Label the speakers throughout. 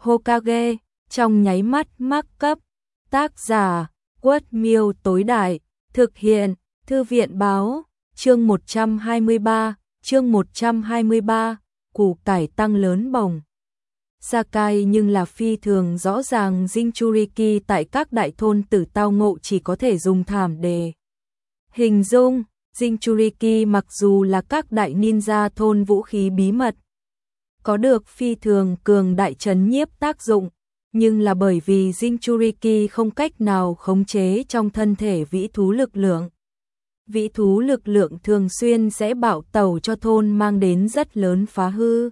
Speaker 1: Hokage, trong nháy mắt mắc cấp. Tác giả, Quất Miêu tối đại, thực hiện, Thư viện báo, chương 123, củ cải tăng lớn bổng. Sakai nhưng là phi thường rõ ràng Jinchuriki tại các đại thôn tử tao ngộ chỉ có thể dùng thảm để hình dung. Jinchuriki mặc dù là các đại ninja thôn vũ khí bí mật, có được phi thường cường đại trấn nhiếp tác dụng, nhưng là bởi vì Jinchuriki không cách nào khống chế trong thân thể vĩ thú lực lượng. Vĩ thú lực lượng thường xuyên sẽ bạo tẩu cho thôn mang đến rất lớn phá hư.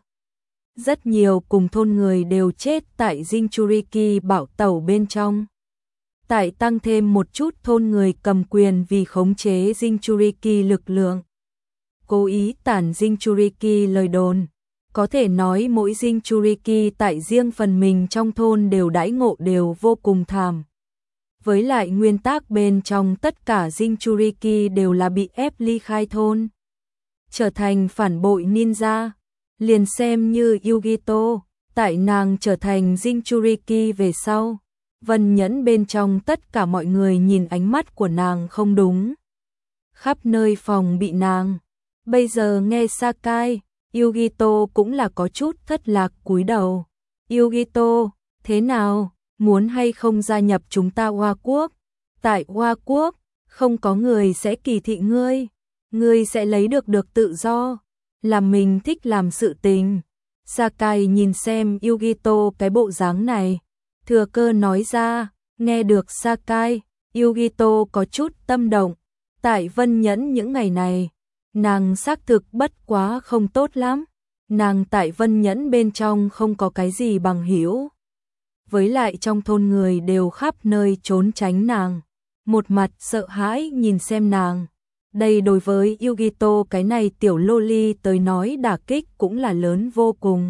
Speaker 1: Rất nhiều cùng thôn người đều chết tại Jinchuriki bạo tẩu bên trong. Tại tăng thêm một chút thôn người cầm quyền vì khống chế Jinchuriki lực lượng. Cố ý tản Jinchuriki lời đồn. Có thể nói mỗi Jinchuriki tại riêng phần mình trong thôn đều đãi ngộ đều vô cùng thảm. Với lại nguyên tắc bên trong tất cả Jinchuriki đều là bị ép ly khai thôn. Trở thành phản bội ninja. Liền xem như Yugito, tại nàng trở thành Jinchuriki về sau. Vân nhẫn bên trong tất cả mọi người nhìn ánh mắt của nàng không đúng. Khắp nơi phòng bị nàng. Bây giờ nghe Sakai, Yugito cũng là có chút thất lạc cúi đầu. Yugito, thế nào, muốn hay không gia nhập chúng ta Hoa Quốc? Tại Hoa Quốc, không có người sẽ kỳ thị ngươi. Ngươi sẽ lấy được tự do. Làm mình thích làm sự tình. Sakai nhìn xem Yugito cái bộ dáng này. Thừa cơ nói ra, nghe được Sakai, Yugito có chút tâm động. Tại Vân Nhẫn những ngày này, nàng xác thực bất quá không tốt lắm. Nàng tại Vân Nhẫn bên trong không có cái gì bằng hữu. Với lại trong thôn người đều khắp nơi trốn tránh nàng. Một mặt sợ hãi nhìn xem nàng. Đây đối với Yugito cái này tiểu loli tới nói đả kích cũng là lớn vô cùng.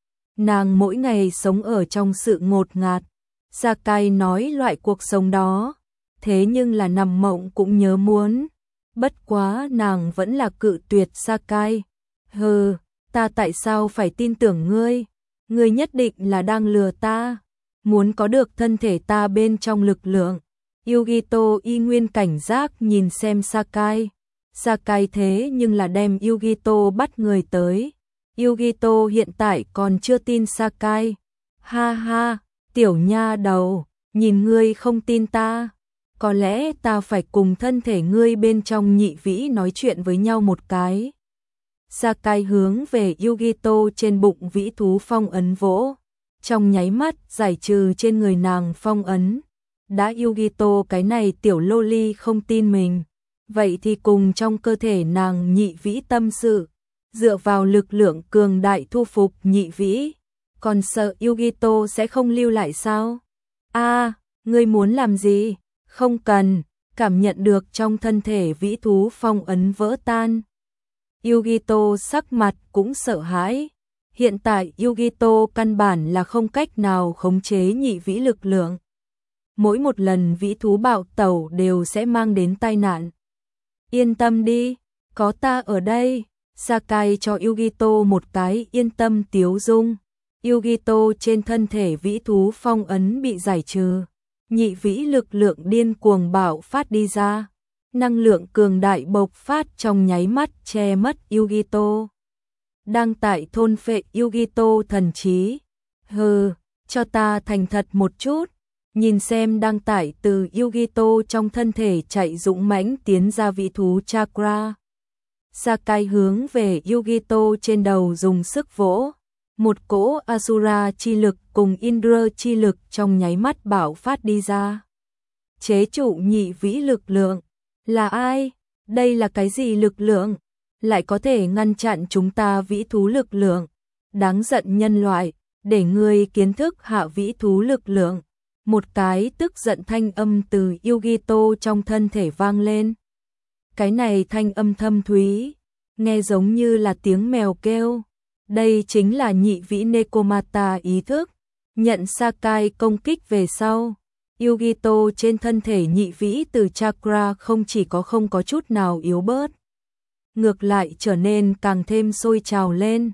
Speaker 1: Nàng mỗi ngày sống ở trong sự ngột ngạt. Sakai nói loại cuộc sống đó, thế nhưng là nằm mộng cũng nhớ muốn. Bất quá nàng vẫn là cự tuyệt Sakai. Hừ, ta tại sao phải tin tưởng ngươi? Ngươi nhất định là đang lừa ta. Muốn có được thân thể ta bên trong lực lượng. Yugito y nguyên cảnh giác nhìn xem Sakai. Sakai thế nhưng là đem Yugito bắt người tới. Yugito hiện tại còn chưa tin Sakai. Ha ha, tiểu nha đầu, nhìn ngươi không tin ta. Có lẽ ta phải cùng thân thể ngươi bên trong nhị vĩ nói chuyện với nhau một cái. Sakai hướng về Yugito trên bụng vĩ thú phong ấn vỗ. Trong nháy mắt giải trừ trên người nàng phong ấn. Đã Yugito cái này tiểu loli không tin mình. Vậy thì cùng trong cơ thể nàng nhị vĩ tâm sự. Dựa vào lực lượng cường đại thu phục nhị vĩ. Còn sợ Yugito sẽ không lưu lại sao? Ngươi muốn làm gì? Không cần. Cảm nhận được trong thân thể vĩ thú phong ấn vỡ tan. Yugito sắc mặt cũng sợ hãi. Hiện tại Yugito căn bản là không cách nào khống chế nhị vĩ lực lượng. Mỗi một lần vĩ thú bạo tẩu đều sẽ mang đến tai nạn. Yên tâm đi, có ta ở đây. Sakai cho Yugito một cái yên tâm tiếu dung. Yugito trên thân thể vĩ thú phong ấn bị giải trừ. Nhị vĩ lực lượng điên cuồng bạo phát đi ra. Năng lượng cường đại bộc phát trong nháy mắt che mất Yugito. Đang tại thôn phệ Yugito thần trí. Hừ, cho ta thành thật một chút. Nhìn xem đang tải từ Yugito trong thân thể chạy dũng mãnh tiến ra vĩ thú chakra. Sakai hướng về Yugito trên đầu dùng sức vỗ. Một cỗ Asura chi lực cùng Indra chi lực trong nháy mắt bạo phát đi ra. Chế trụ nhị vĩ lực lượng. Là ai? Đây là cái gì lực lượng? Lại có thể ngăn chặn chúng ta vĩ thú lực lượng. Đáng giận nhân loại, để ngươi kiến thức hạ vĩ thú lực lượng. Một cái tức giận thanh âm từ Yugito trong thân thể vang lên. Cái này thanh âm thâm thúy, nghe giống như là tiếng mèo kêu. Đây chính là nhị vĩ Nekomata ý thức. Nhận Sakai công kích về sau. Yugito trên thân thể nhị vĩ từ chakra không chỉ không có chút nào yếu bớt. Ngược lại trở nên càng thêm sôi trào lên.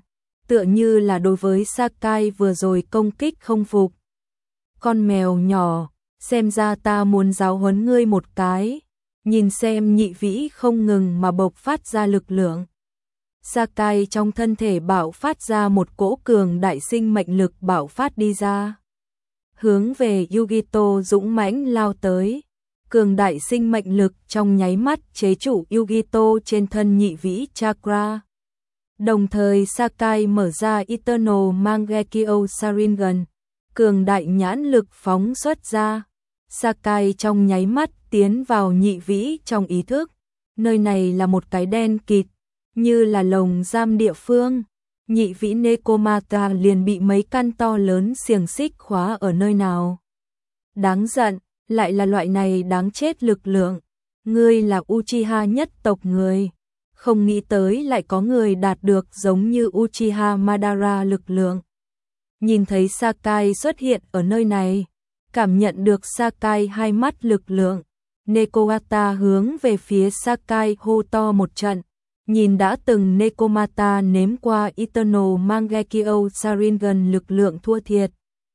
Speaker 1: tựa như là đối với Sakai vừa rồi công kích không phục. Con mèo nhỏ, xem ra ta muốn giáo huấn ngươi một cái. Nhìn xem Nhị Vĩ không ngừng mà bộc phát ra lực lượng. Sakai trong thân thể bạo phát ra một cỗ cường đại sinh mệnh lực bạo phát đi ra. Hướng về Yugito dũng mãnh lao tới. Cường đại sinh mệnh lực trong nháy mắt chế trụ Yugito trên thân Nhị Vĩ Chakra. Đồng thời Sakai mở ra Eternal Mangekyo Sharingan. Cường đại nhãn lực phóng xuất ra. Sakai trong nháy mắt tiến vào Nhị Vĩ trong ý thức. Nơi này là một cái đen kịt, như là lồng giam địa phương. Nhị Vĩ Nekomata liền bị mấy căn to lớn xiềng xích khóa ở nơi nào. Đáng giận, lại là loại này đáng chết lực lượng. Ngươi là Uchiha nhất tộc người. Không nghĩ tới lại có người đạt được giống như Uchiha Madara lực lượng. Nhìn thấy Sakai xuất hiện ở nơi này, cảm nhận được Sakai hai mắt lực lượng, Nekomata hướng về phía Sakai hô to một trận. Nhìn đã từng Nekomata nếm qua Eternal Mangekyo Sharingan lực lượng thua thiệt.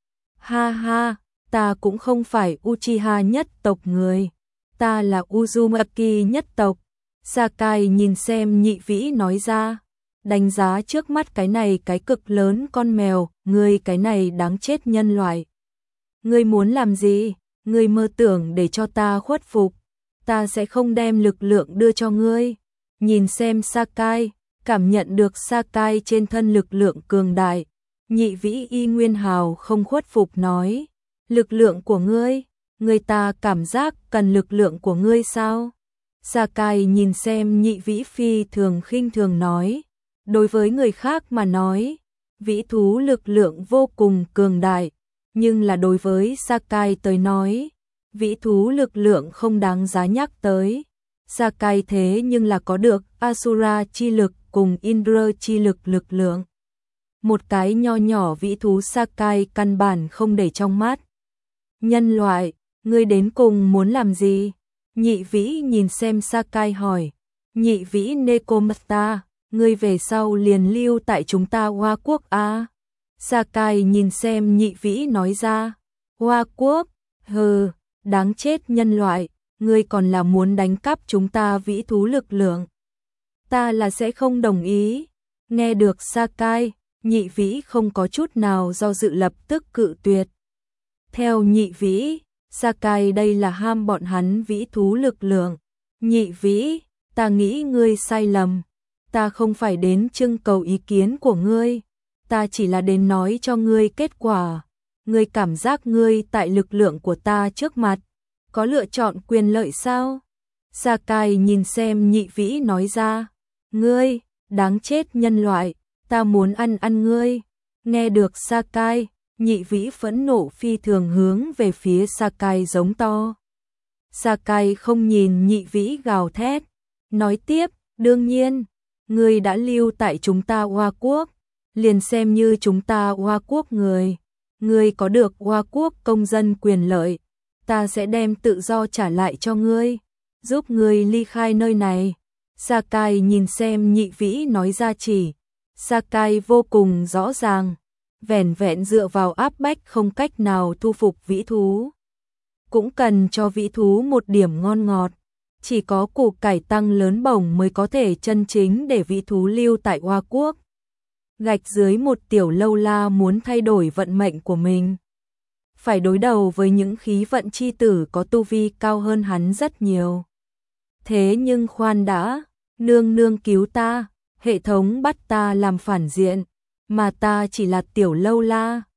Speaker 1: Ha ha, ta cũng không phải Uchiha nhất tộc người, ta là Uzumaki nhất tộc. Sakai nhìn xem Nhị Vĩ nói ra, đánh giá trước mắt cái này cái cực lớn con mèo, ngươi cái này đáng chết nhân loại. Ngươi muốn làm gì? Ngươi mơ tưởng để cho ta khuất phục, ta sẽ không đem lực lượng đưa cho ngươi. Nhìn xem Sakai, cảm nhận được Sakai trên thân lực lượng cường đại, Nhị Vĩ y nguyên hào không khuất phục nói, lực lượng của ngươi, người ta cảm giác cần lực lượng của ngươi sao? Sakai nhìn xem Nhị Vĩ phi thường khinh thường nói, đối với người khác mà nói, vĩ thú lực lượng vô cùng cường đại, nhưng là đối với Sakai tới nói, vĩ thú lực lượng không đáng giá nhắc tới. Sakai thế nhưng là có được Asura chi lực cùng Indra chi lực lượng. Một cái nho nhỏ vĩ thú Sakai căn bản không để trong mắt. Nhân loại, ngươi đến cùng muốn làm gì? Nhị Vĩ nhìn xem Sakai hỏi. Nhị Vĩ Nekomata, ngươi về sau liền lưu tại chúng ta Hoa Quốc à? Sakai nhìn xem Nhị Vĩ nói ra. Hoa Quốc, hừ, đáng chết nhân loại, ngươi còn là muốn đánh cắp chúng ta vĩ thú lực lượng. Ta là sẽ không đồng ý. Nghe được Sakai, Nhị Vĩ không có chút nào do dự lập tức cự tuyệt. Theo Nhị Vĩ, Sakai đây là ham bọn hắn vĩ thú lực lượng. Nhị Vĩ, ta nghĩ ngươi sai lầm. Ta không phải đến trưng cầu ý kiến của ngươi. Ta chỉ là đến nói cho ngươi kết quả. Ngươi cảm giác ngươi tại lực lượng của ta trước mặt có lựa chọn quyền lợi sao? Sakai nhìn xem Nhị Vĩ nói ra. Ngươi, đáng chết nhân loại, ta muốn ăn ngươi. Nghe được Sakai, Nhị Vĩ phẫn nộ phi thường hướng về phía Sakai giống to. Sakai không nhìn Nhị Vĩ gào thét, nói tiếp, đương nhiên, ngươi đã lưu tại chúng ta Hoa Quốc, liền xem như chúng ta Hoa Quốc người. Ngươi có được Hoa Quốc công dân quyền lợi, ta sẽ đem tự do trả lại cho ngươi, giúp ngươi ly khai nơi này. Sakai nhìn xem Nhị Vĩ nói ra chỉ. Sakai vô cùng rõ ràng, vẻn vẹn dựa vào áp bách không cách nào thu phục vĩ thú. Cũng cần cho vĩ thú một điểm ngon ngọt, chỉ có củ cải tăng lớn bổng mới có thể chân chính để vĩ thú lưu tại Hoa Quốc. Gạch dưới một tiểu lâu la muốn thay đổi vận mệnh của mình, phải đối đầu với những khí vận chi tử có tu vi cao hơn hắn rất nhiều. Thế nhưng khoan đã, nương nương cứu ta, hệ thống bắt ta làm phản diện, mà ta chỉ là tiểu lâu la,